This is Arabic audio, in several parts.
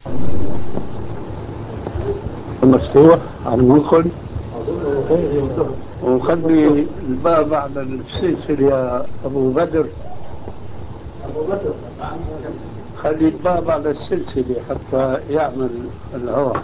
مفتوح عم ندخل وخلي الباب على السلسلة يا أبو بدر. خلي الباب على السلسلة حتى يعمل الهواء.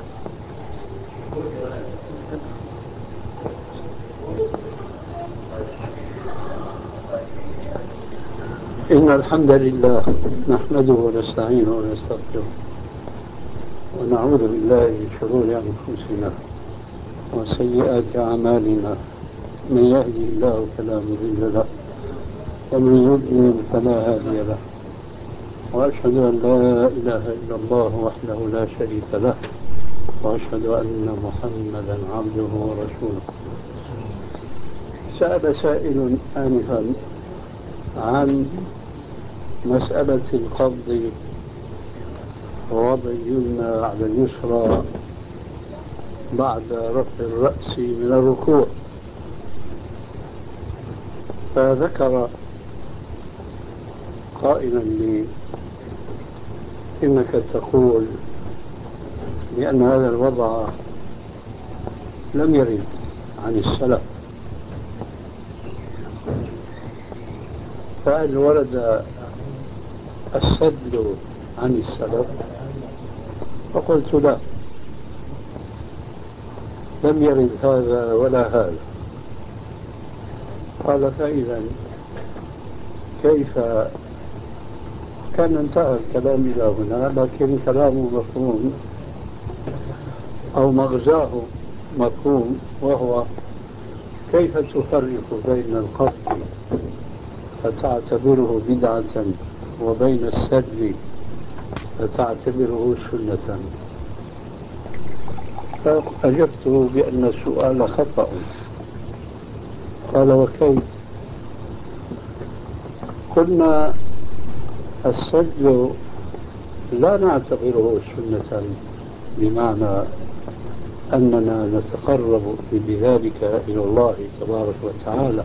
إن الحمد لله نحمده ونستعينه ونستغفره ونعوذ بالله من شرور أنفسنا وسيئات أعمالنا. من يهدي الله فلا مضل له ومن يضلل فلا هادي له، وأشهد أن لا إله إلا الله وحده لا شريك له، وأشهد أن محمدا عبده ورسوله. سأل سائل آنفا عن مسألة القبض ووضع اليمنى على اليسرى بعد رفع الرأس من الركوع، فذكر قائلا لي: إنك تقول بأن هذا الوضع لم يرد عن السلف، فهل ورد السدل عن السلف؟ فقلت لا، لم يرد هذا ولا هذا. قال: فإذا كيف؟ كان انتهى الكلام إلى هنا، لكن كلامه مفهوم أو مغزاه مفهوم، وهو: كيف تفرق بين القبض فتعتبره بدعة وبين السدل فتعتبره سنة؟ فأجبت بأن السؤال خطأ. قال: وكيف؟ قلنا: السدل لا نعتبره سنة بمعنى أننا نتقرب بذلك إلى الله تبارك وتعالى،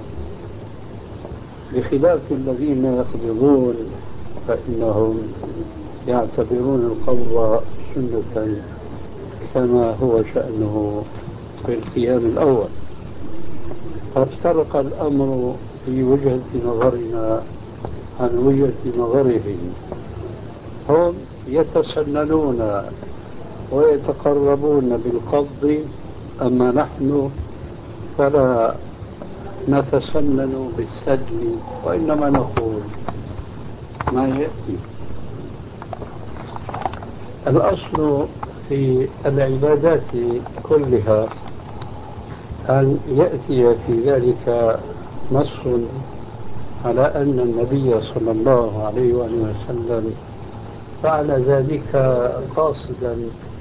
بخلاف الذين يقبضون فإنهم يعتبرون القبض سنة كما هو شأنه في القيام الأول. فافترق الأمر في وجهة نظرنا عن وجهة نظرهم. هم يتسننون ويتقربون بالقبض، أما نحن فلا نتسنن بالسدل، وإنما نقول ما يأتي. الأصل في العبادات كلها أن يأتي في ذلك نص على أن النبي صلى الله عليه وآله وسلم فعل ذلك قاصدا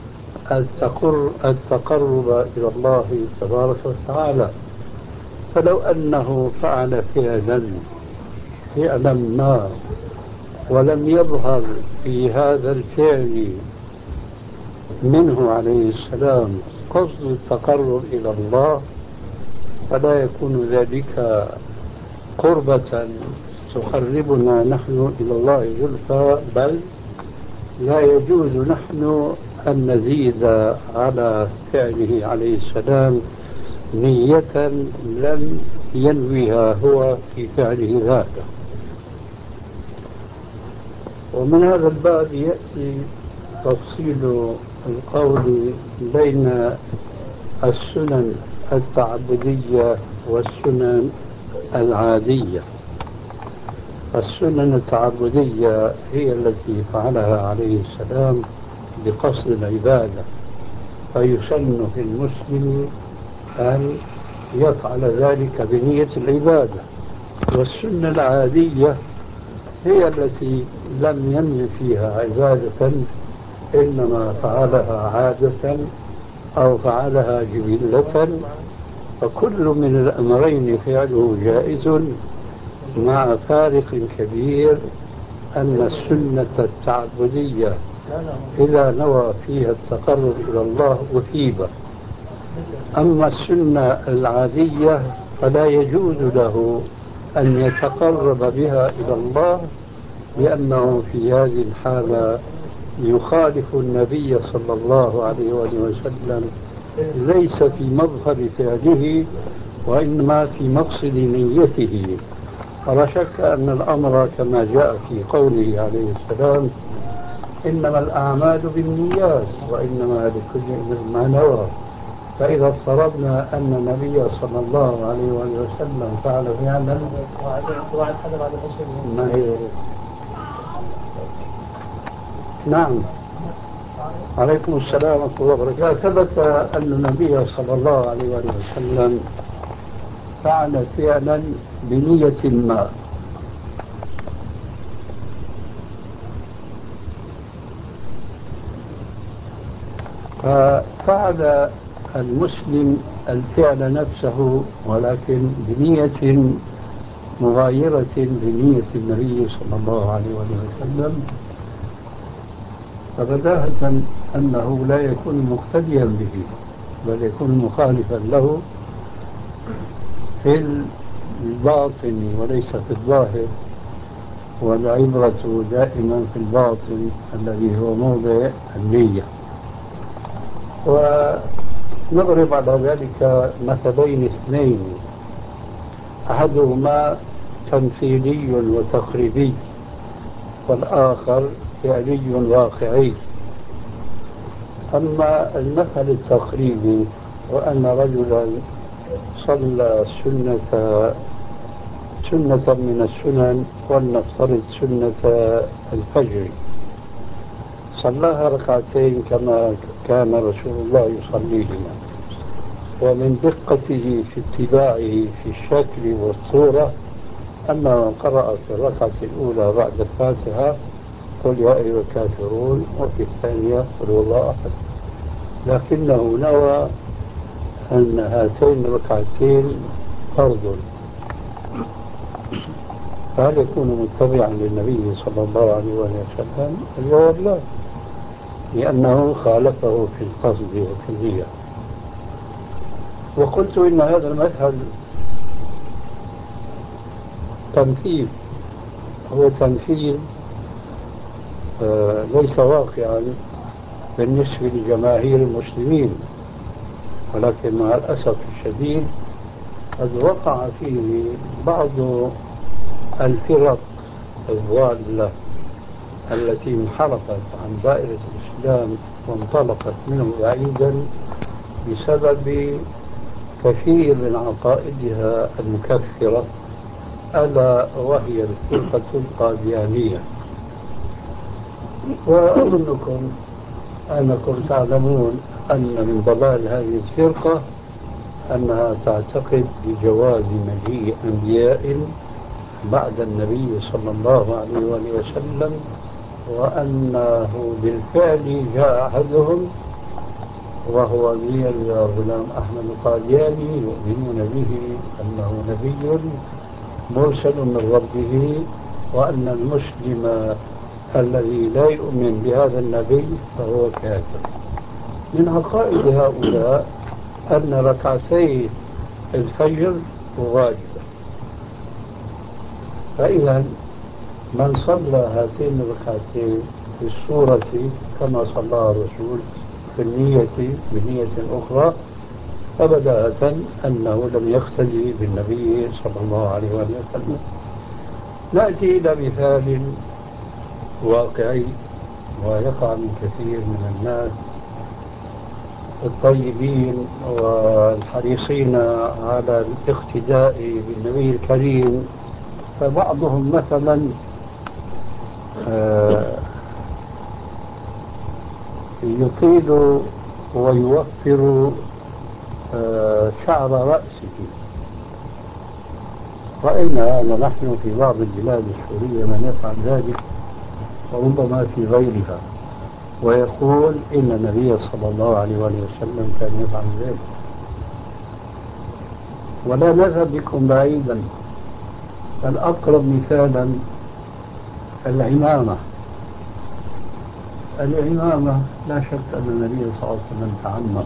التقرب إلى الله تبارك وتعالى. فلو أنه فعل فعلا ما ولم يظهر في هذا الفعل منه عليه السلام قصد التقرب إلى الله، فلا يكون ذلك قربة تقربنا نحن إلى الله زلفى، بل لا يجوز نحن أن نزيد على فعله عليه السلام نية لم ينويها هو في فعله ذاته. ومن هذا الباب يأتي تفصيل القول بين السنن التعبدية والسنن العادية. السنن التعبدية هي التي فعلها عليه السلام بقصد العبادة، فيسن في المسلم أن يفعل ذلك بنية العبادة. والسنة العادية هي التي لم ينوي فيها عبادة، إنما فعلها عادة أو فعلها جبلة. فكل من الأمرين فعله جائز، مع فارق كبير أن السنة التعبدية إذا نوى فيها التقرب إلى الله أثيب، أما السنة العادية فلا يجوز له أن يتقرب بها إلى الله، لأنه في هذه الحالة يخالف النبي صلى الله عليه وآله وسلم ليس في مظهر فعله وإنما في مقصد نيته. ولا شك أن الأمر كما جاء في قوله عليه السلام: إنما الأعمال بالنيات وإنما لكل امرئ ما نوى. فإذا افترضنا أن النبي صلى الله عليه وسلم فعل فعلا ما هي. نعم، عليكم السلام ورحمة الله وبركاته. ثبت أن النبي صلى الله عليه وسلم فعل فعلا بنية ما، ففعل المسلم الفعل نفسه ولكن بنية مغايرة لنية النبي صلى الله عليه وسلم، فبداهة أنه لا يكون مقتديا به بل يكون مخالفا له في الباطن وليس في الظاهر، والعبرة دائما في الباطن الذي هو موضع النية. ونضرب على ذلك مثلين اثنين، أحدهما تمثيلي وتقريبي والآخر فعلي واقعي. أما المثل التقريبي وأن رجلا صلى سنة من السنن، ولنفترض سنة الفجر، صلاها ركعتين كما كان رسول الله يصليهما، ومن دقته في اتباعه في الشكل والصورة أنه قرأ في الركعة الأولى بعد الفاتحة قل يا أيها الكافرون، وفي الثانية قل هو الله أحد، لكنه نوى أن هاتين الركعتين فرض، فهل يكون متبعا للنبي صلى الله عليه وسلم؟ الجواب لا، لأنه خالفه في القصد وفي النية. وقلت إن هذا المذهب تمثيل، هو تمثيل ليس واقعا بالنسبة لجماهير المسلمين، ولكن مع الأسف الشديد قد وقع فيه بعض الفرق الضالة التي انحرفت عن دائرة الإسلام وانطلقت منه بعيدا بسبب كثير من عقائدها المكفرة، ألا وهي الفرقة القاديانية. وأظنكم أنكم تعلمون أن من ضلال هذه الفرقة أنها تعتقد بجواز مجيء أنبياء بعد النبي صلى الله عليه وسلم، وأنه بالفعل جاء أحدهم وهو أمير غلام أحمد القادياني يؤمنون به أنه نبي مرسل من ربه، وأن المسلم الذي لا يؤمن بهذا النبي فهو كافر. من عقائد هؤلاء أن ركعتي الفجر واجبة، فإذا من صلى هاتين الركعتين في الصورة كما صلى الرسول في النية بنية أخرى، فبداهة أنه لم يقتدي بالنبي صلى الله عليه وسلم. نأتي إلى مثال واقعي ويقع من كثير من الناس الطيبين والحريصين على الاقتداء بالنبي الكريم. فبعضهم مثلا يطيل ويوفر شعر رأسه، رأينا أن نحن في بعض البلاد السورية من يفعل ذلك وربما في غيرها، ويقول إن النبي صلى الله عليه وسلم كان يفعل ذلك. ولا نذهب بكم بعيدا، الأقرب مثالا العمامة. العمامة لا شك أن النبي صلى الله عليه وسلم تعمم،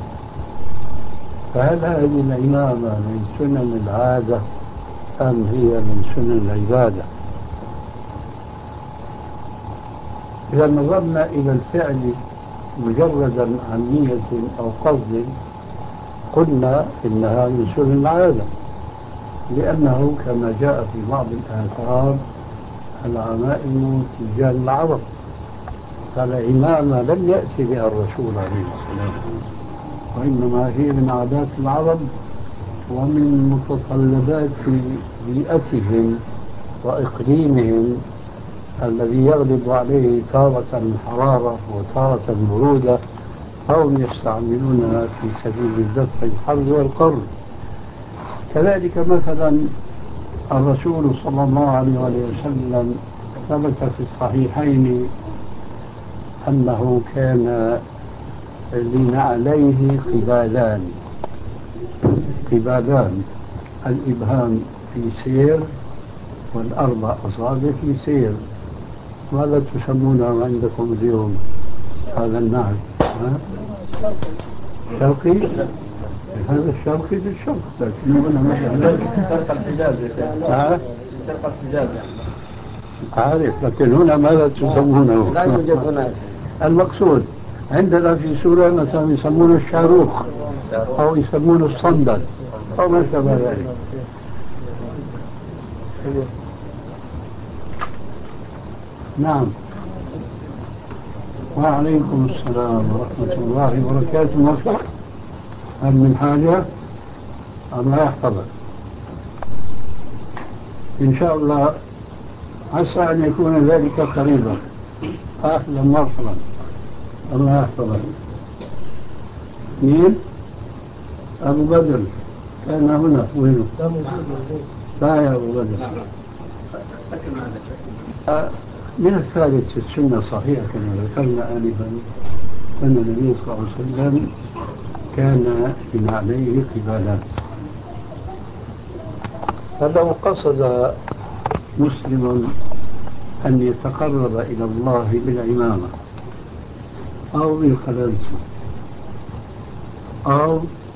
فهل هذه العمامة من سنن العادة أم هي من سنن العبادة؟ إذا نظرنا إلى الفعل مجردا عن نية أو قصد قلنا إنها من سنن العادة، لأنه كما جاء في بعض الآثار العمائم تيجان العرب، فالعمامة لم يأتي بها الرسول عليه السلام، وإنما هي من عادات العرب ومن متطلبات بيئتهم وإقليمهم الذي يغلب عليه تارة الحرارة وتارة البرودة، فهم يستعملونها في سبيل دفع الحر والقر. كذلك مثلا الرسول صلى الله عليه وسلم ثبت في الصحيحين أنه كان لنعليه قبالان، الإبهام في سير والأربع أصابع في سير. ماذا تسمونه عندكم اليوم هذا النعل؟ شرقي؟ هذا الشرقي للشرق، لكن هنا شرق الحجاز. شرق الحجاز عارف، لكن هنا ماذا تسمونه؟ لا يوجد هناك. المقصود عندنا في سوريا مثلا يسمونه الشاروخ أو يسمونه الصندل أو ما شابه ذلك. نعم. وعليكم السلام ورحمة الله وبركاته. موفق؟ هل من حاجة؟ الله يحفظك إن شاء الله. عسى أن يكون ذلك قريبا. أهلا مرحبا. الله يحفظك. مين؟ أبو بدر كان هنا. وينه؟ لا يا أبو بدر. من الثالث في السنة صحيحة كما ذكرنا آنفا أن النبي صلى الله عليه وسلم كان من عليه قبالات. فلو قصد مسلم أن يتقرب إلى الله بالعمامة أو بالخلنسة أو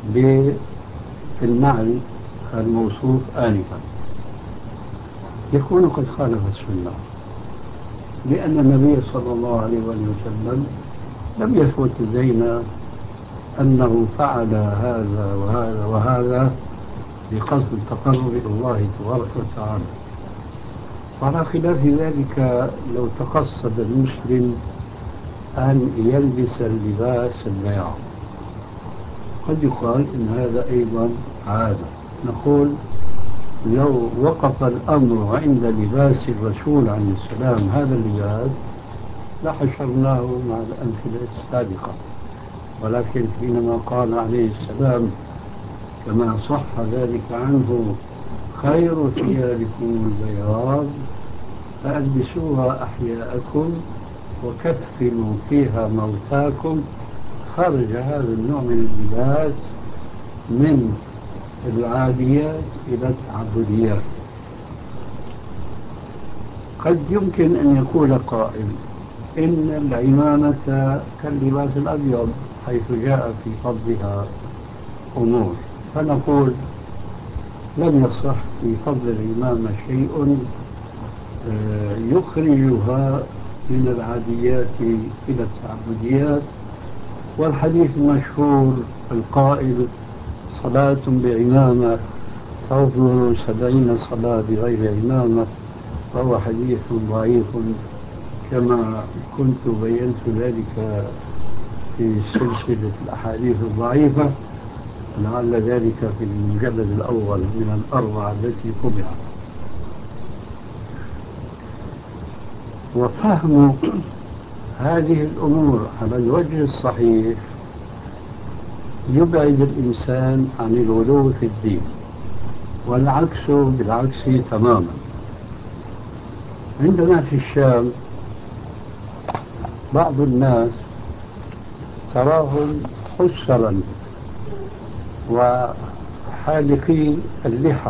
بالنعل الموصوف آنفا يكون قد خالف السنة، لأن النبي صلى الله عليه وسلم لم يثبت لدينا أنه فعل هذا وهذا وهذا بقصد التقرب إلى الله تبارك وتعالى. وعلى خلاف ذلك لو تقصد المسلم أن يلبس اللباس البياض قد يقال إن هذا أيضا عادة. نقول لو وقف الأمر عند لباس الرسول عليه السلام هذا اللباس لحشرناه مع الأمثلة السابقة، ولكن حينما قال عليه السلام كما صح ذلك عنه خير ثيابكم البياض فألبسوها أحياءكم وكفنوا فيها موتاكم، خرج هذا النوع من اللباس من العاديات إلى التعبديات. قد يمكن أن يقول قائل إن العمامة كاللباس الأبيض حيث جاء في فضلها أمور، فنقول لم يصح في فضل العمامة شيء يخرجها من العاديات إلى التعبديات. والحديث المشهور القائل صلاة بعمامة تفضل 70 صلاة بغير عمامة فهو حديث ضعيف، كما كنت بينت ذلك في سلسلة الأحاديث الضعيفة، لعل ذلك في المجلد الأول من الأربعة التي طبعت. وفهم هذه الأمور على الوجه الصحيح يبعد الإنسان عن الغلو في الدين، والعكس بالعكس تماما. عندنا في الشام بعض الناس تراهم حسرا وحالقي اللحى،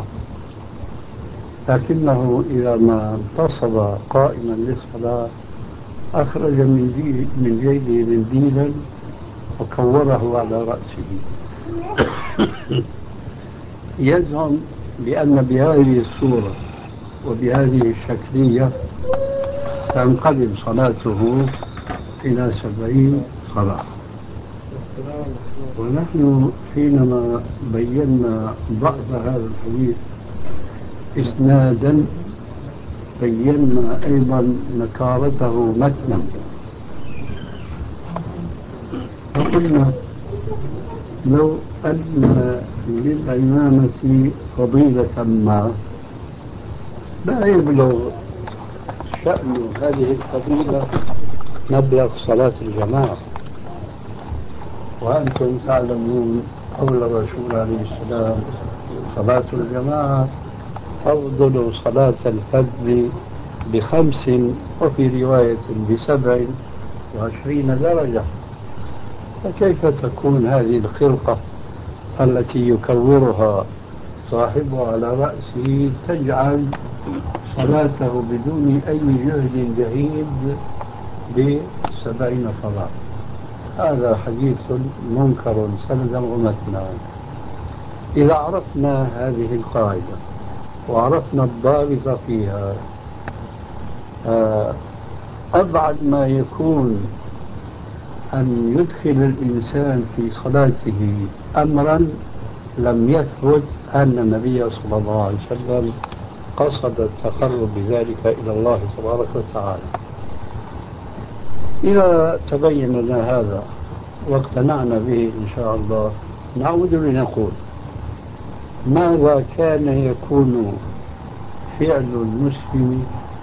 لكنه إذا ما انتصب قائما للصلاة أخرج من جيبه منديلا وكوره على رأسه يزعم بأن بهذه الصورة وبهذه الشكلية تنقلب صلاته إلى 70 صلاة. ونحن حينما بينا ضعف هذا الحديث إسنادا بينا أيضا نكارته متنا، فقلنا لو أن للإمامة فضيلة ما لا يبلغ شأن هذه الفضيلة مبلغ صلاة الجماعة. وأنتم تعلمون قول الرسول عليه السلام: صلاة الجماعة أفضل صلاة الفرد ب5 وفي رواية ب27 درجة. فكيف تكون هذه الخرقة التي يكورها صاحبه على رأسه تجعل صلاته بدون أي جهد بعيد ب70 صلاة؟ هذا حديث منكر سندا ومتنا. إذا عرفنا هذه القاعدة وعرفنا الضابط فيها، أبعد ما يكون أن يدخل الإنسان في صلاته أمرا لم يثبت أن النبي صلى الله عليه وسلم قصد التقرب بذلك إلى الله تبارك وتعالى. إذا تبين لنا هذا واقتنعنا به إن شاء الله، نعود لنقول: ماذا كان يكون فعل المسلم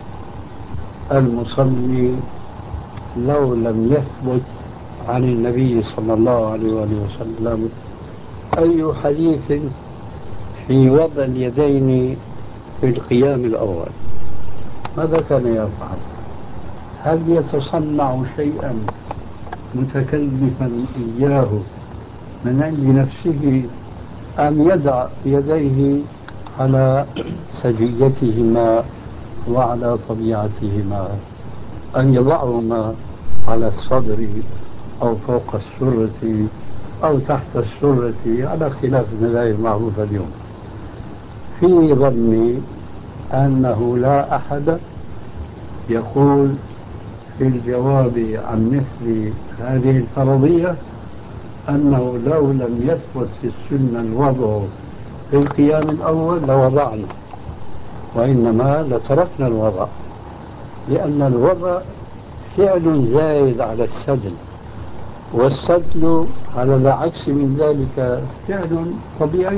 المصلي لو لم يثبت عن النبي صلى الله عليه وسلم أي حديث في وضع اليدين في القيام الأول؟ ماذا كان يفعل؟ هل يتصنع شيئا متكلفا إياه من عند نفسه، أم يدع يديه على سجيتهما وعلى طبيعتهما، أن يضعهما على الصدر أو فوق السرة أو تحت السرة على اختلاف المذاهب المعروفة اليوم؟ في ظني أنه لا أحد يقول في الجواب عن مثل هذه الفرضية أنه لو لم يثبت في السنة الوضع في القيام الأول لوضعنا، وإنما لتركنا الوضع، لأن الوضع فعل زايد على السدل، والسدل على العكس من ذلك فعل طبيعي.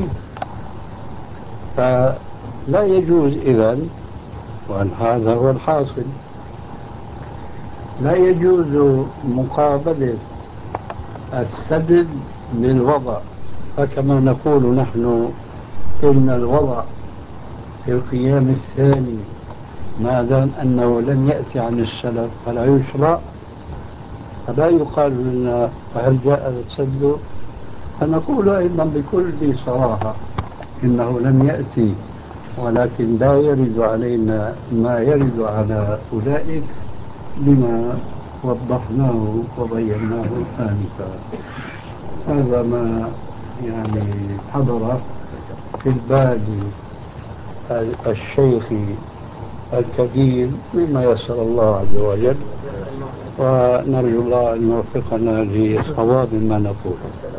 فلا يجوز إذن، وأن هذا هو الحاصل، لا يجوز مقابلة السدل بالوضع. فكما نقول نحن إن الوضع في القيام الثاني ما دام أنه لم يأتي عن السلف فلا يشرع، فلا يقال لنا هل جاء السدل، فنقول أيضا بكل صراحة إنه لم يأتي، ولكن لا يرد علينا ما يرد على أولئك لما وضحناه وبيناه آنفا. هذا ما يعني حضر في البال الشيخ الكبير مما يسر الله عز وجل، ونرجو الله أن يوفقنا لصواب ما نقول.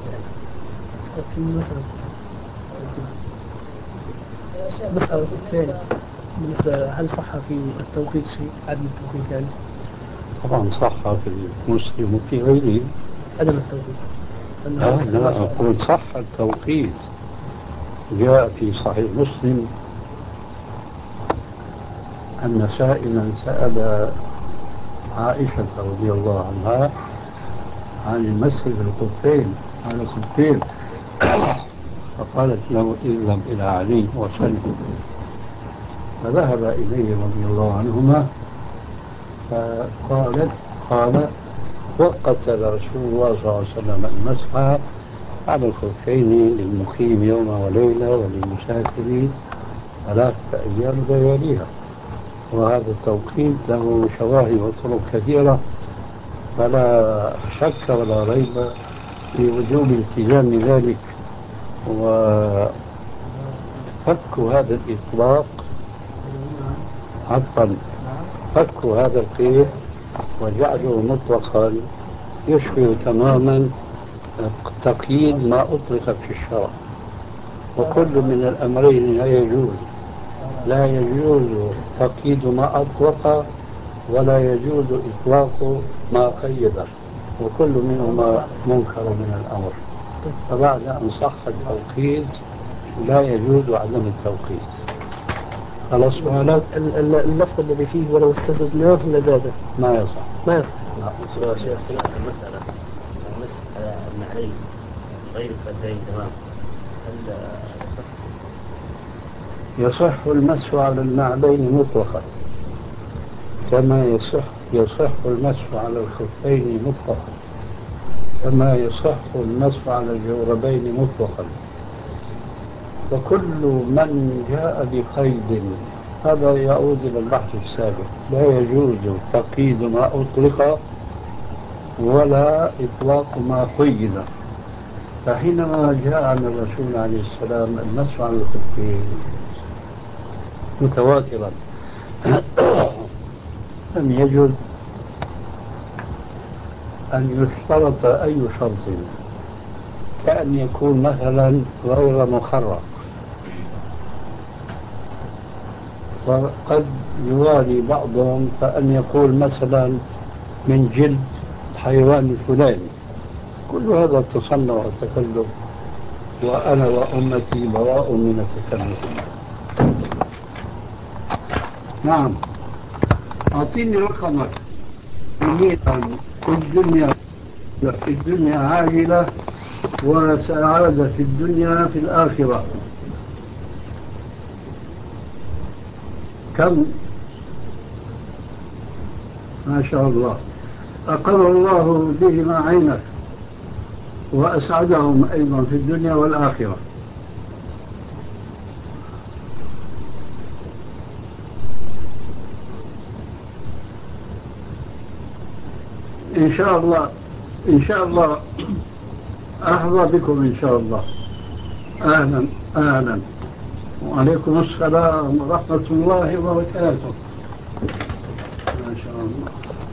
مسألة الثانية، هل صح في التوقيت شيء عدم التوقيت يعني؟ طبعا صح في المسلم وفي غيره عدم التوقيت. لا أقول صح التوقيت. جاء في صحيح مسلم أن سائلا سأل عائشة رضي الله عنها عن المسح بالخفين على الخفين، فقالت له: اذهب إلى علي وسلم. فذهب إليه رضي الله عنهما قال: وقتل رسول الله صلى الله عليه وسلم المسح على الخفين للمقيم يوم وليلة وللمسافر 3 أيام لياليها. وهذا التوقيت له شواهد وطرق كثيرة، فلا شك ولا ريب في وجوب التزام ذلك وفك هذا الإطلاق عطا فك هذا القيد وجعله مطلقا يشبه تماما تقييد ما أطلق في الشرع، وكل من الأمرين لا يجوز. لا يجوز تقييد ما أطلق ولا يجوز إطلاق ما قيده، وكل منهما منكر من الأمر. فبعد أن صح التوقيت لا يجوز عدم التوقيت. خلاص سؤالك؟ اللفظ الذي فيه ولو استزدناه لزاده ما يصح. ما يصح. لا شيخ في نفس المسألة المسح على النعلين غير الخدين تمام، يصح المسح على النعلين مطلقا كما يصح المسح على الخفين مطلقا كما يصح المسح على الجوربين مطلقا. وكل من جاء بقيد هذا يعود إلى البحث السابق، لا يجوز تقييد ما أطلق ولا إطلاق ما قيد. فحينما جاء عن الرسول عليه السلام المسح على الخفين متواترا لم يجوز أن يشترط أي شرط، كأن يكون مثلا غير مخرق، وقد يوالي بعضهم فأن يقول مثلا من جلد الحيوان الفلاني. كل هذا تصنع والتكلف، وأنا وأمتي براء من التكلف. نعم، أعطيني رقمك. في الدنيا عاجلة وسعادة في الدنيا في الآخرة. كم؟ ما شاء الله، أقر الله بهما عينك وأسعدهم أيضا في الدنيا والآخرة. إن شاء الله إن شاء الله أحظى بكم إن شاء الله. أهلا أهلا، وعليكم السلام ورحمة الله وبركاته. ما شاء الله.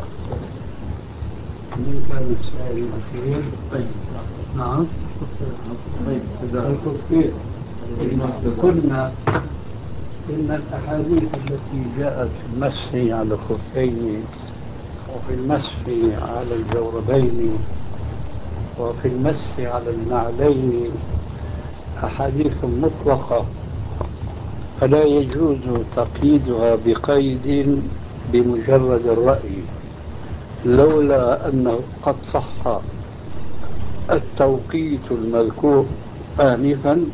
من كان السائل الأخير؟ طيب نعم. طيب إذا الخفين قلنا إن الأحاديث التي جاءت في المسح على الخفين وفي المسح على الجوربين وفي المسح على النعلين أحاديث مطلقة، فلا يجوز تقييدها بقيد بمجرد الرأي، لولا أنه قد صح التوقيت المذكور آنفا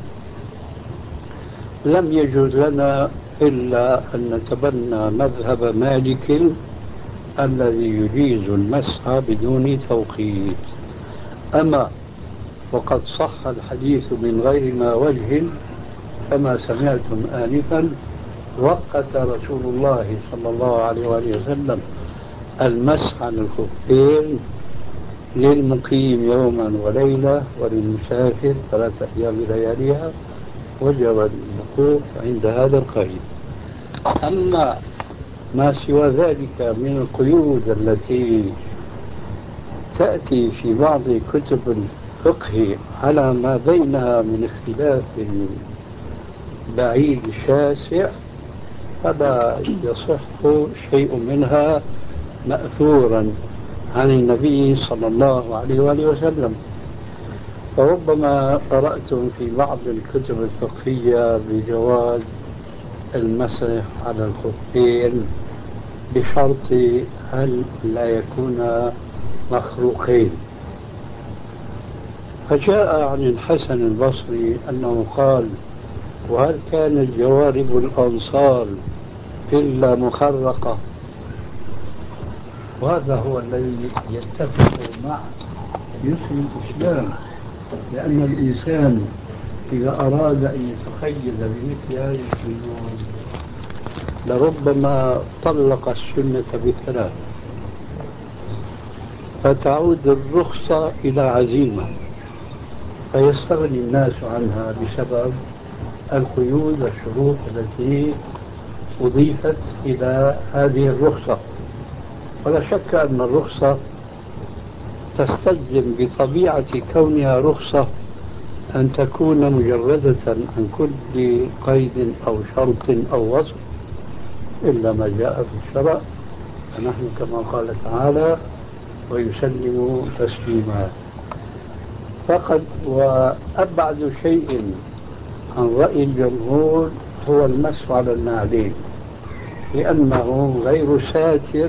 لم يجوز لنا إلا أن نتبنى مذهب مالك الذي يجيز المسح بدون توقيت. أما وقد صح الحديث من غير ما وجه كما سمعتم آنفا، وقت رسول الله صلى الله عليه وآله وسلم المسح على الخفين للمقيم يوما وليلة وللمسافر 3 أيام لياليها، وجب الوقوف عند هذا القيد. أما ما سوى ذلك من القيود التي تأتي في بعض كتب الفقه على ما بينها من اختلاف بعيد شاسع، فلا يصح شيء منها مأثورا عن النبي صلى الله عليه وآله وسلم. فربما قرأتم في بعض الكتب الفقهية بجواز المسح على الخفين بشرط أن لا يكون مخروقين. فجاء عن الحسن البصري أنه قال: وهل كانت جوارب الأنصار إلا مخرقة؟ وهذا هو الذي يتفق مع يسر الإسلام، لأن الإنسان إذا أراد أن يتقيد بمثل هذه القيود لربما طلق السنة ب3، فتعود الرخصة إلى عزيمة، فيستغني الناس عنها بسبب القيود والشروط التي أضيفت إلى هذه الرخصة. ولا شك أن الرخصة تستلزم بطبيعة كونها رخصة أن تكون مجردة عن كل قيد أو شرط أو وصف إلا ما جاء في الشرع، فنحن كما قال تعالى ويسلم تسليما. فقد وأبعد شيء عن رأي الجمهور هو المسح على النعلين، لأنه غير ساتر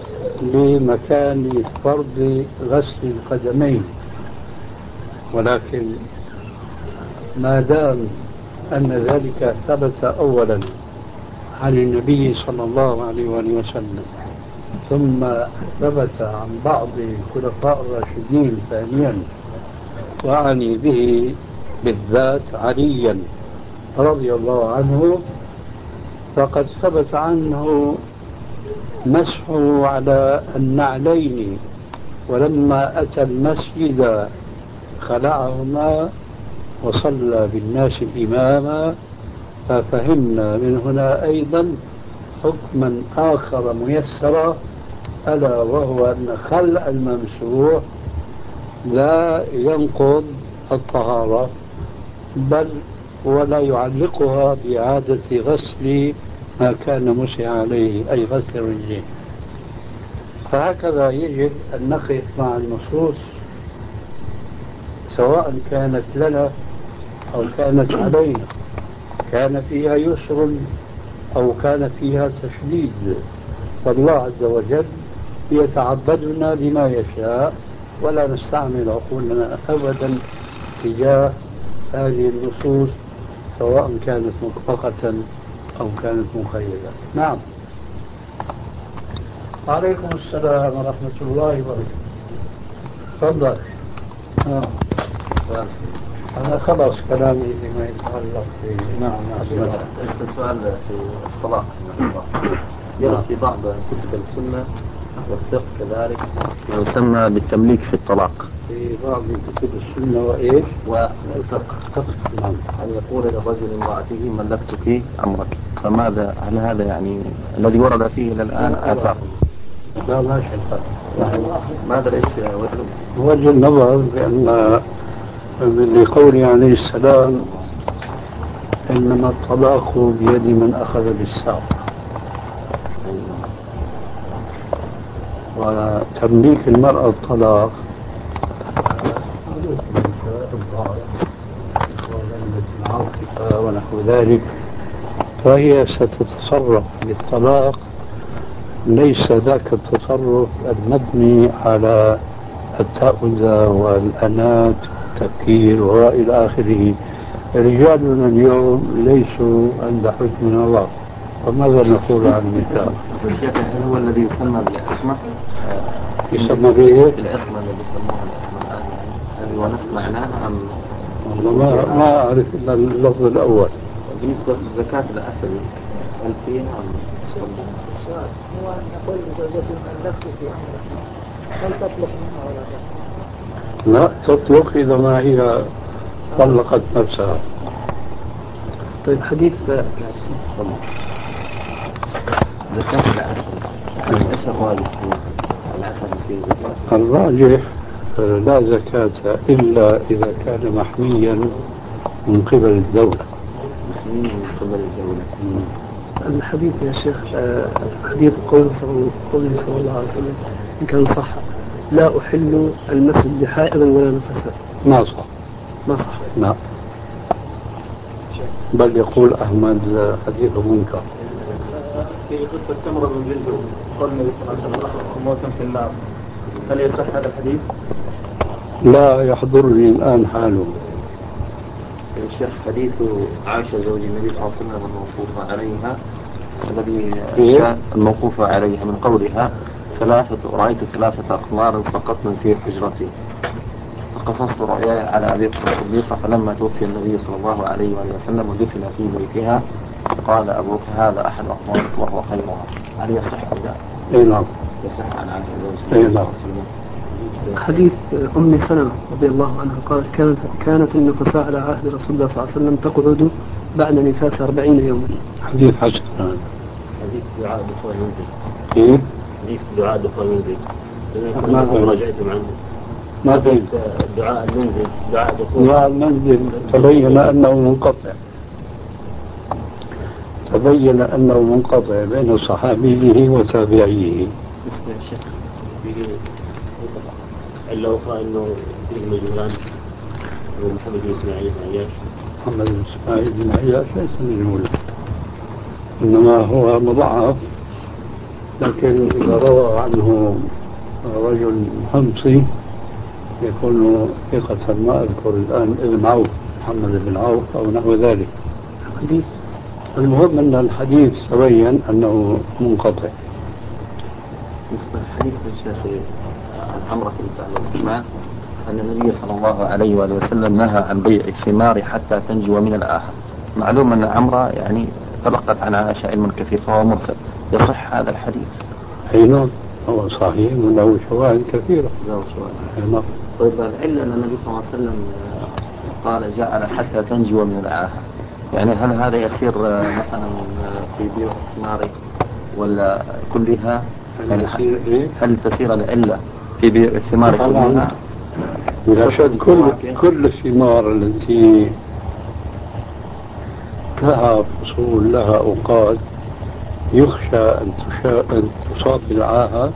لمكان فرض غسل القدمين. ولكن ما دام أن ذلك ثبت أولا عن النبي صلى الله عليه وآله وسلم، ثم ثبت عن بعض الخلفاء الراشدين ثانيا، وأعني به بالذات عليا رضي الله عنه، فقد ثبت عنه مسحه على النعلين، ولما أتى المسجد خلعهما وصلى بالناس إماما. ففهمنا من هنا أيضا حكما آخر ميسرا، ألا وهو أن خلع الممسوح لا ينقض الطهارة، بل ولا يعلقها بإعادة غسل ما كان مسح عليه، أي غسل الرجلين. فهكذا يجب أن نقف مع النصوص سواء كانت لنا أو كانت علينا، كان فيها يسر أو كان فيها تشديد، فالله عز وجل يتعبدنا بما يشاء، ولا نستعمل عقولنا أبدا تجاه هذه النصوص سواء كانت مطلقة أو كانت مقيدة. نعم. وعليكم السلام ورحمة الله وبركاته. تفضل. أنا خلص كلامي فيما يتعلق نعم. سؤال في الطلاق. يرد في بعض كتب السنة والفقه كذلك ما يسمى بالتمليك في الطلاق. في بعض كتب السنة وإيش؟ والفقه. نعم. أن يقول للرجل امرأته ملكتك أمرك، فماذا هل هذا يعني الذي ورد فيه إلى الآن آثار؟ لا لا شيء. ماذا ليش وجه النظر بأن لقوله عليه السلام إنما الطلاق بيد من أخذ بالساق، وتمليك المرأة الطلاق ونحو ذلك، فهي ستتصرف بالطلاق ليس ذاك التصرف المبني على التأوذة والأنات والتفكير وإلى آخره. رجالنا اليوم ليسوا عند حكم من الله، فماذا نقول عن النساء؟ هل هو الذي يسمى بالعصمة؟ يسمى بإيه؟ العصمة الذي يسموها العصمة، هل هو نفس معناها أم؟ والله ما أعرف إلا اللفظ الأول. بالنسبة للزكاة الأصل هل فيها أم؟ السؤال هو أن يقول لزوجته ألفت في أمرك، هل تطلق منها ولا لا؟ لا تطلق إذا ما هي طلقت نفسها. طيب حديث زكاة الأصل ايش الراجح في زكاة؟ الراجح لا زكاة إلا إذا كان محميا من قبل الدولة. محمي من قبل الدولة. الحديث يا شيخ حديث قوله صلى الله عليه وسلم إن كان صح لا أحل المسجد حائضا ولا نفسا. ما صح. ما صح. لا، بل يقول أحمد حديث منكر. في قصة تمر من جلده قال النبي صلى الله عليه وسلم موتا في النار، هل يصح هذا الحديث؟ لا يحضرني الآن حاله. الشيخ حديث عائشة زوج النبي صلى الله عليه وسلم الموقوفة عليها الذي الموقوفة عليها من قولها رأيت ثلاثة أقمار سقطن في حجرتي، فقصصت رؤياي على أبي بكر الصديق، فلما توفي النبي صلى الله عليه وسلم ودفن في بيتها قال أبوك هذا أحد أقمارك وهو خيرها، هل يصح هذا؟ اي نعم يصح عن عائشة زوج حديث أم سلمة رضي الله عنها قال كانت النفساء على عهد رسول الله صلى الله عليه وسلم تقعد بعد نفاس 40 يوما. حديث حسن. حديث دعاء دخول المنزل. كيف؟ حديث دعاء دخول المنزل. ما في. راجعتم عنه. ما في. دعاء المنزل، دعاء دخول. دعاء المنزل تبين أنه منقطع. تبين أنه منقطع بين صحابيه وتابعيه. اسمع الشيخ بيقول إلا أخرى إنه فيه مجهولان محمد بن إسماعيل بن عياش. محمد بن إسماعيل بن عياش ليس مجهولا، إنما هو مضاعف، لكن إذا روى عنه رجل همصي يكون ثقة. ما أذكر الآن ابن عوف، محمد بن عوف أو نحو ذلك. المهم أن الحديث تبين أنه منقطع. مثل حديث الشيخ الحمرة في الإسلام أن النبي صلى الله عليه وآله وسلم نهى عن بيع الثمار حتى تنجو من الآخر. معلوم أن عمرة يعني تلقت عن عائشة علما كثير فهو مرسل. يصح هذا الحديث؟ أي نعم، هو صحيح وله شواهد كثيرة. نعم. طيب العلة أن النبي صلى الله عليه وسلم قال جعل حتى تنجو من الآخر، يعني هل هذا يصير مثلا في بيع الثمار ولا كلها؟ يعني هل تسير العلة في بيع الثمار كلها؟ بلا شك كل الثمار التي لها فصول لها أوقات يخشى أن تصاب بالعاهة،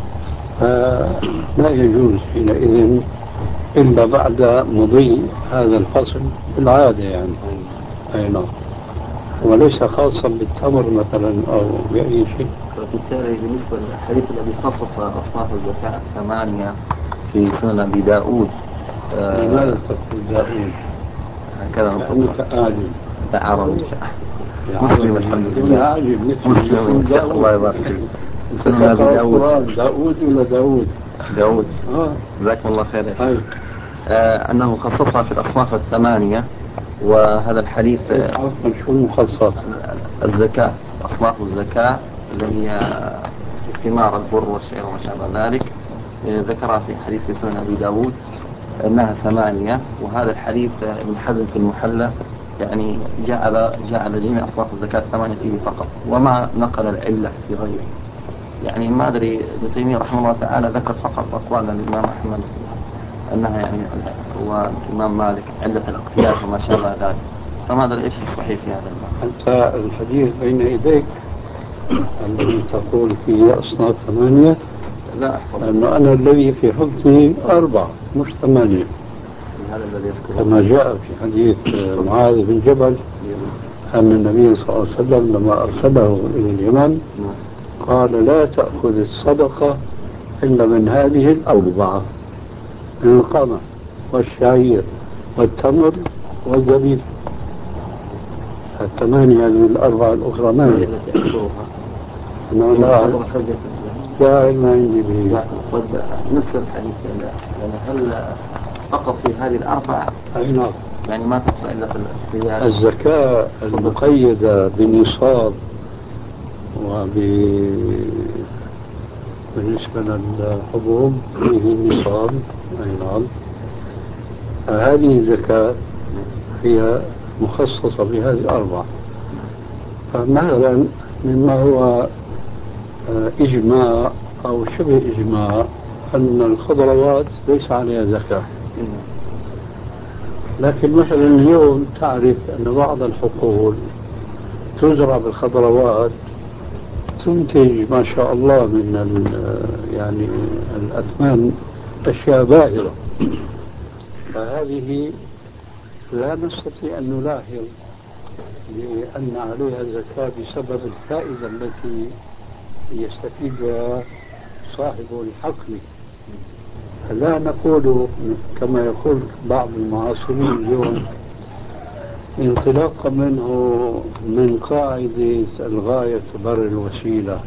فلا يجوز حينئذ إلا بعد مضي هذا الفصل بالعادة يعني. أي نعم، وليس خاصا بالتمر مثلا أو بأي شيء. وبالتالي بالنسبة للحديث الذي خصص أصناف الزكاة 8 في سنن أبي داود، لماذا تقول داود؟ هكذا أنت آلم تعارض مسلم الحمد لله. مسلم إن شاء الله يبارك فيك. سنن أبي داود. داود ولا داود؟ داود. جزاكم الله خير. أنه خصصها في الأصناف 8، وهذا الحديث شو المخصص؟ الزكاة، أصناف الزكاة اللي هي ثمار البر والشعير وما شابه ذلك، ذكرها في حديث سنن أبي داود أنها 8. وهذا الحديث ابن حزم في المحلى يعني جعل جميع أصناف الزكاة 8 فيه فقط، وما نقل العلة في غيره. يعني ما أدري، ابن تيمية رحمه الله تعالى ذكر فقط أقوال الإمام أحمد أنها يعني والإمام مالك علة الاقتياس وما شابه ذلك، فما أدري إيش الصحيح في هذا المعنى. أنت الحديث بين يديك الذي تقول فيه أصناف 8؟ لا أحفظ، لأنه أنا الذي في حفظي 4 مش 8. هذا الذي يذكره كما جاء في حديث معاذ بن جبل أن النبي صلى الله عليه وسلم لما أرسله إلى اليمن قال لا تأخذ الصدقة إلا من هذه 4: القمح والشعير والتمر والزبيب. 8 هذه 4 الأخرى ما هي؟ أنا لا عندي به. نفس الحديث، يعني هل فقط في هذه 4؟ أي نعم. يعني ما تحصل إلا في الاختيار. الزكاة المقيدة بالنصاب بالنسبة للحبوب فيه نصاب. أي نعم. هذه الزكاة هي مخصصة بهذه 4. فمثلا مما هو إجماع أو شبه إجماع أن الخضروات ليس عليها زكاة، لكن مثلا اليوم تعرف أن بعض الحقول تزرع بالخضروات تنتج ما شاء الله من يعني الأثمان أشياء باهرة، فهذه لا نستطيع أن نلاحظ لأن عليها زكاة بسبب الفائدة التي يستفيدها صاحب الحقل. لا نقول كما يقول بعض المعاصرين اليوم انطلاقا منه من قاعدة الغاية تبرر الوسيلة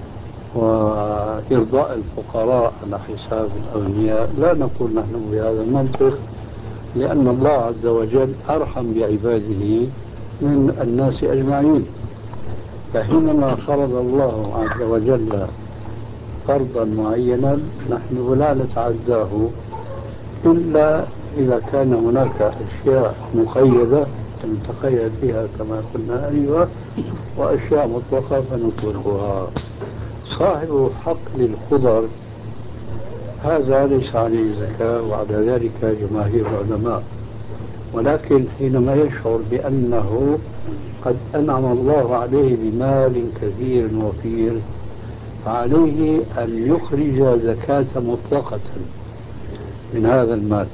وإرضاء الفقراء على حساب الأغنياء. لا نقول نحن بهذا المنطق، لأن الله عز وجل أرحم بعباده من الناس أجمعين. فحينما فرض الله عز وجل فرضا معينا نحن لا نتعداه إلا إذا كان هناك أشياء مقيدة نتقيد بها كما قلنا أيوة، وأشياء مطلقة فنطلقها. صاحب حقل الخضر هذا ليس عليه زكاة، وعلى ذلك جماهير العلماء، ولكن حينما يشعر بأنه قد أنعم الله عليه بمال كثير وفير فعليه أن يخرج زكاة مطلقة من هذا المال،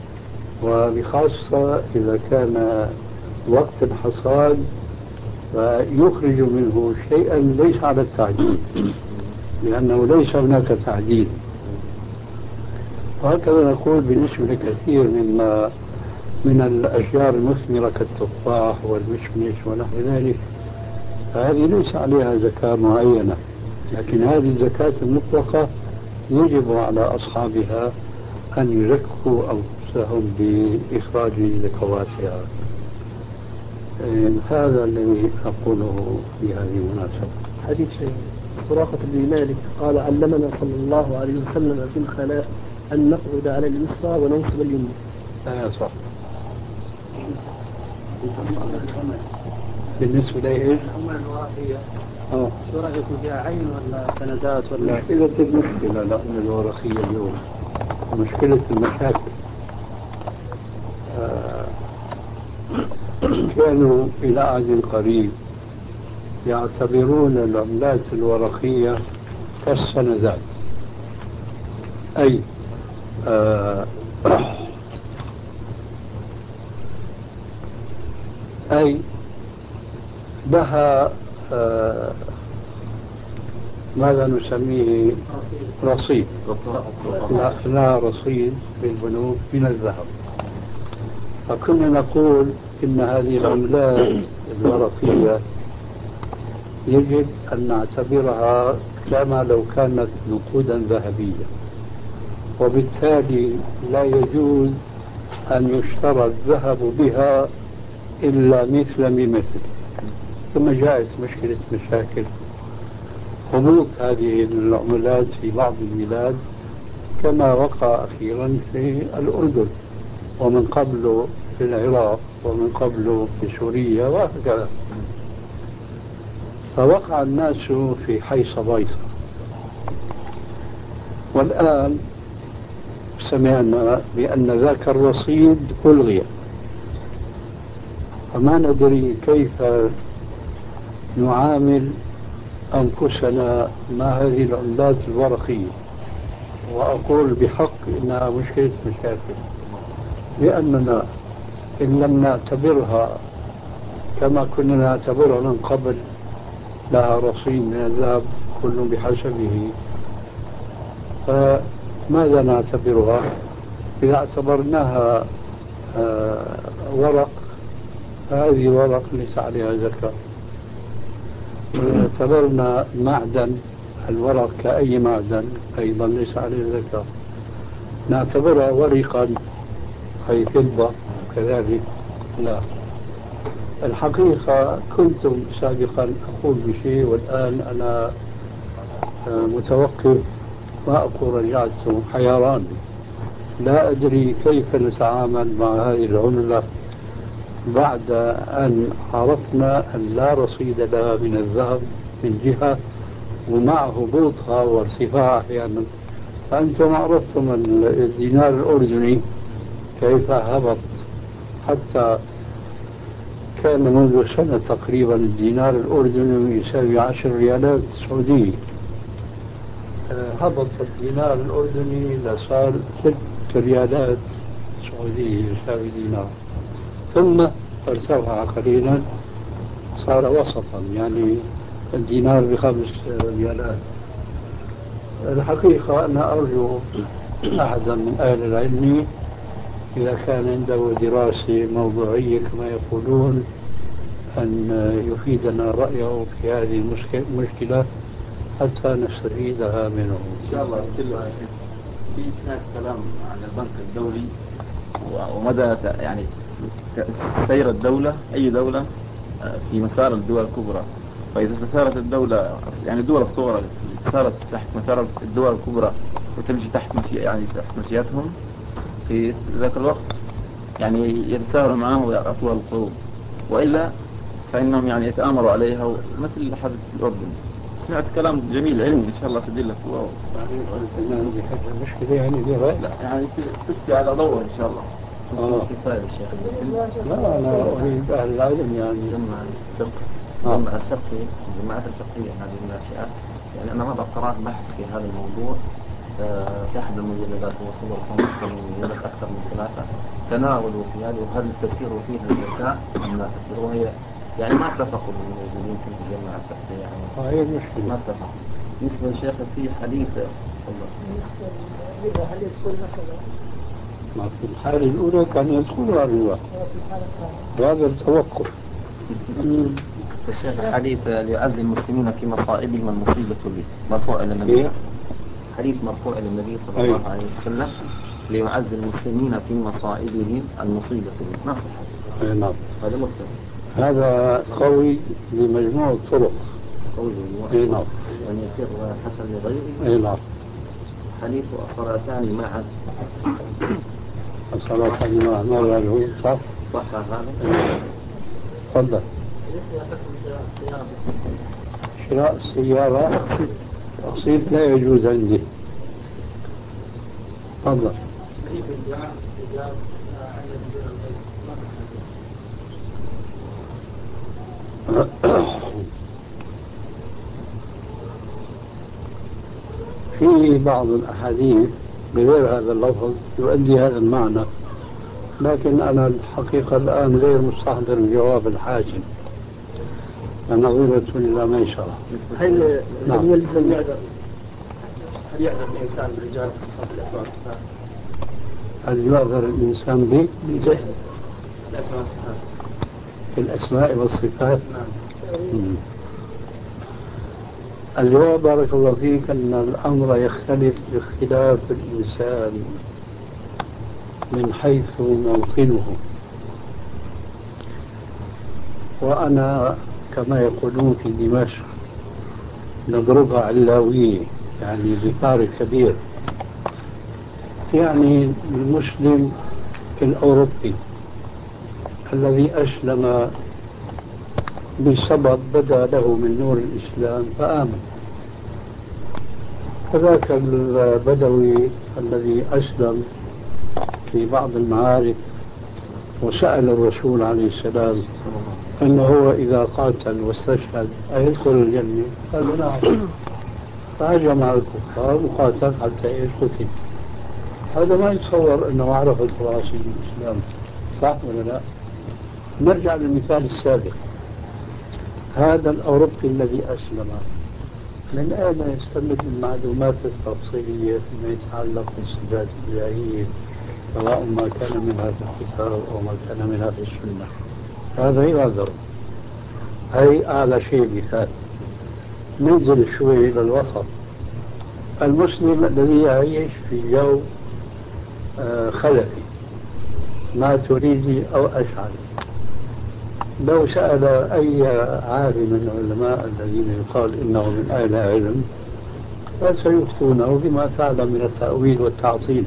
وبخاصة إذا كان وقت الحصاد فيخرج منه شيئا ليس على التعجيل، لأنه ليس هناك تعجيل. وهكذا نقول بالنسبة لكثير من الأشجار المثمرة كالتفاح والمشمش ونحو ذلك، فهذه ليس عليها زكاة معينة، لكن هذه الزكاة المطلقة يجب على أصحابها أن يزكوا أنفسهم بإخراج زكواتها. هذا الذي أقوله في هذه المناسبة. حديث سراقة بن مالك قال علمنا صلى الله عليه وسلم في الخلاء أن نقعد على اليسرى وننصب اليمنى. صح. بالنسبة لإيش؟ الورقية شو رأيكم فيها عين ولا سندات ولا؟ مشكلة المشكلة لأن الورقية اليوم مشكلة المشاكل. كانوا إلى عهد قريب يعتبرون العملات الورقية كالسندات، أي لها ماذا نسميه رصيد، لا رصيد في البنوك من الذهب. فكنا نقول إن هذه العملات الورقية يجب أن نعتبرها كما لو كانت نقودا ذهبية، وبالتالي لا يجوز أن يشترى الذهب بها إلا مثل بمثل. ثم جاءت مشاكل هبوط هذه العملات في بعض البلاد كما وقع أخيرا في الأردن، ومن قبله في العراق، ومن قبله في سوريا، وهكذا. فوقع الناس في حيص بيصة. والآن سمعنا بأن ذاك الرصيد ألغي، فما ندري كيف نعامل أنفسنا مع هذه العملات الورقية. وأقول بحق إنها مشكلة مشاكل، لأننا إن لم نعتبرها كما كنا نعتبرها من قبل لها رصيد من الذهب كل بحسبه، فماذا نعتبرها؟ إذا اعتبرناها ورق فهذه ورق ليس عليها زكاة. إذا اعتبرنا معدن الورق كأي معدن أيضا ليس عليه زكاة. نعتبرها ورقا أي فضة كذلك لا. الحقيقة كنت سابقا أقول بشيء والآن أنا متوقف ما أقول رجعت حيران، لا أدري كيف نتعامل مع هذه العملة بعد أن عرفنا أن لا رصيد لها من الذهب من جهة، ومع هبوطها وارتفاعها أحيانا. فأنتم عرفتم الدينار الأردني كيف هبط، حتى كان منذ سنة تقريبا الدينار الأردني يساوي 10 ريالات سعودية. هبط الدينار الأردني لصار 6 ريالات سعودية يساوي دينار، ثم ارتفع قليلا صار وسطا، يعني الدينار ب5 ريالات. الحقيقة أنا أرجو أحدا من أهل العلم إذا كان عنده دراسة موضوعية كما يقولون أن يفيدنا رأيه في هذه المشكلة حتى نستفيدها منه. إن شاء الله. في هناك كلام عن البنك الدولي ومدى يعني سير الدولة، أي دولة في مسار الدول الكبرى. فإذا سارت الدولة يعني الدول الصغرى سارت تحت مسار الدول الكبرى وتمشي تحت مشيتهم في ذاك الوقت، يعني يتساهلوا معهم ويعطوها القروض. وإلا فإنهم يعني يتآمروا عليها مثل اللي حدث في الأردن. سمعت كلام جميل علمي إن شاء الله سجل لك. المشكلة يعني دي رأي؟ لا يعني تسقي على ضوء إن شاء الله. كفاية الشيخ. لا أنا أريد أهل العلم يعني جمع الفقه. جمع الفقه الجماعات الفقهية هذه الناشئة. يعني أنا مرة قرأت بحث في هذا الموضوع في أحد المجلدات وصدر أكثر من 3 تناولوا في هذه وهذا التفكير فيها الذكاء الناس وهي يعني ما اتفقوا الموجودين في الجماعة الفقهية يعني. هي المشكلة. ما اتفقوا. بالنسبة للشيخ في حديث بالنسبة هل يدخل مثلا؟ ما في الحالة الأولى كان يدخلها الرواة. وهذا التوقف. الشيخ حديث ليعزي المسلمين في مصائبهم المصيبة به مرفوع إلى النبي. حديث مرفوع إلى النبي صلى الله عليه وسلم ليعزي المسلمين في مصائبهم المصيبة به. نعم. نعم. هذا مكتب. هذا قوي بمجموع الطرق. قوي. نعم. يعني يصير حسن لغيره. نعم. حديث الصلاتان معا. الصلاتان معا ما له صح؟ صح هذا. تفضل. شراء السيارة تقسيط لا يجوز عندي. تفضل. في بعض الأحاديث بغير هذا اللفظ يؤدي هذا المعنى، لكن أنا الحقيقة الآن غير مستحضر الجواب الحاكم. نظيرة إلى ميسرة. هل يلزم هل يعذر الإنسان بالرجال في صفات الأسماء والصفات؟ هل يعذر الإنسان بالجهل الأسماء والصفات؟ في الأسماء والصفات؟ نعم. الجواب بارك الله فيك أن الأمر يختلف باختلاف الإنسان من حيث موطنه. وأنا كما يقولون في دمشق نضربها علاوية، يعني ذكار كبير. يعني المسلم الأوروبي الذي أسلم بسبب بدا له من نور الإسلام فآمن، كذاك البدوي الذي أسلم في بعض المعارك وسأل الرسول عليه السلام أنه هو إذا قاتل واستشهد أيدخل الجنة؟ قال نعم. فهجم على الكفار وقاتل حتى قتل. هذا ما يتصور أنه عرف تراثي الإسلام، صح ولا لا؟ نرجع للمثال السابق. هذا الأوروبي الذي أسلم من أين يستمد المعلومات التفصيلية فيما يتعلق بالصفات الإلهية، سواء ما كان منها في الكتاب أو ما كان منها في السنة؟ هذا يعذر. هي أعلى شيء مثال. ننزل شوي إلى الوسط. المسلم الذي يعيش في جو خلفي ما تريدي أو أشعري، لو سأل أي عالم من العلماء الذين يقال إنه من أهل علم فسيفتونه بما تعلم من التأويل والتعطيل،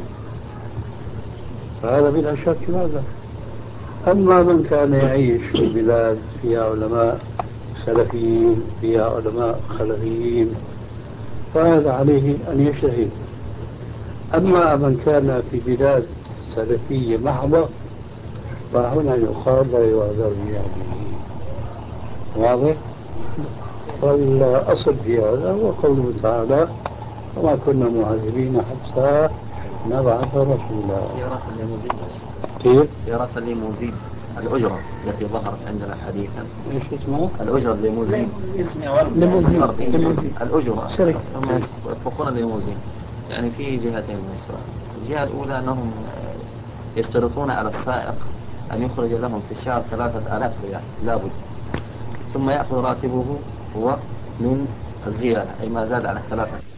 فهذا بلا شك هذا. أما من كان يعيش في بلاد فيها علماء سلفيين فيها علماء خلفيين فهذا عليه أن يجتهد. أما من كان في بلاد سلفية محضة فهنا يقال لا يعذر يعني. واضح؟ والأصل في هذا هو قوله تعالى وما كنا معذبين حتى نبعث رسولا. كيف؟ سيارة الليموزين الأجرة التي ظهرت عندنا حديثا. ايش اسمها؟ الأجرة الليموزين. ليموزين. الأجرة. شركة. يطلقون الليموزين. يعني في جهتين من السؤال. الجهة الأولى أنهم يشترطون على السائق أن يخرج لهم في الشهر 3000 ريال لابد، ثم يأخذ راتبه هو من الزيادة أي ما زاد على 3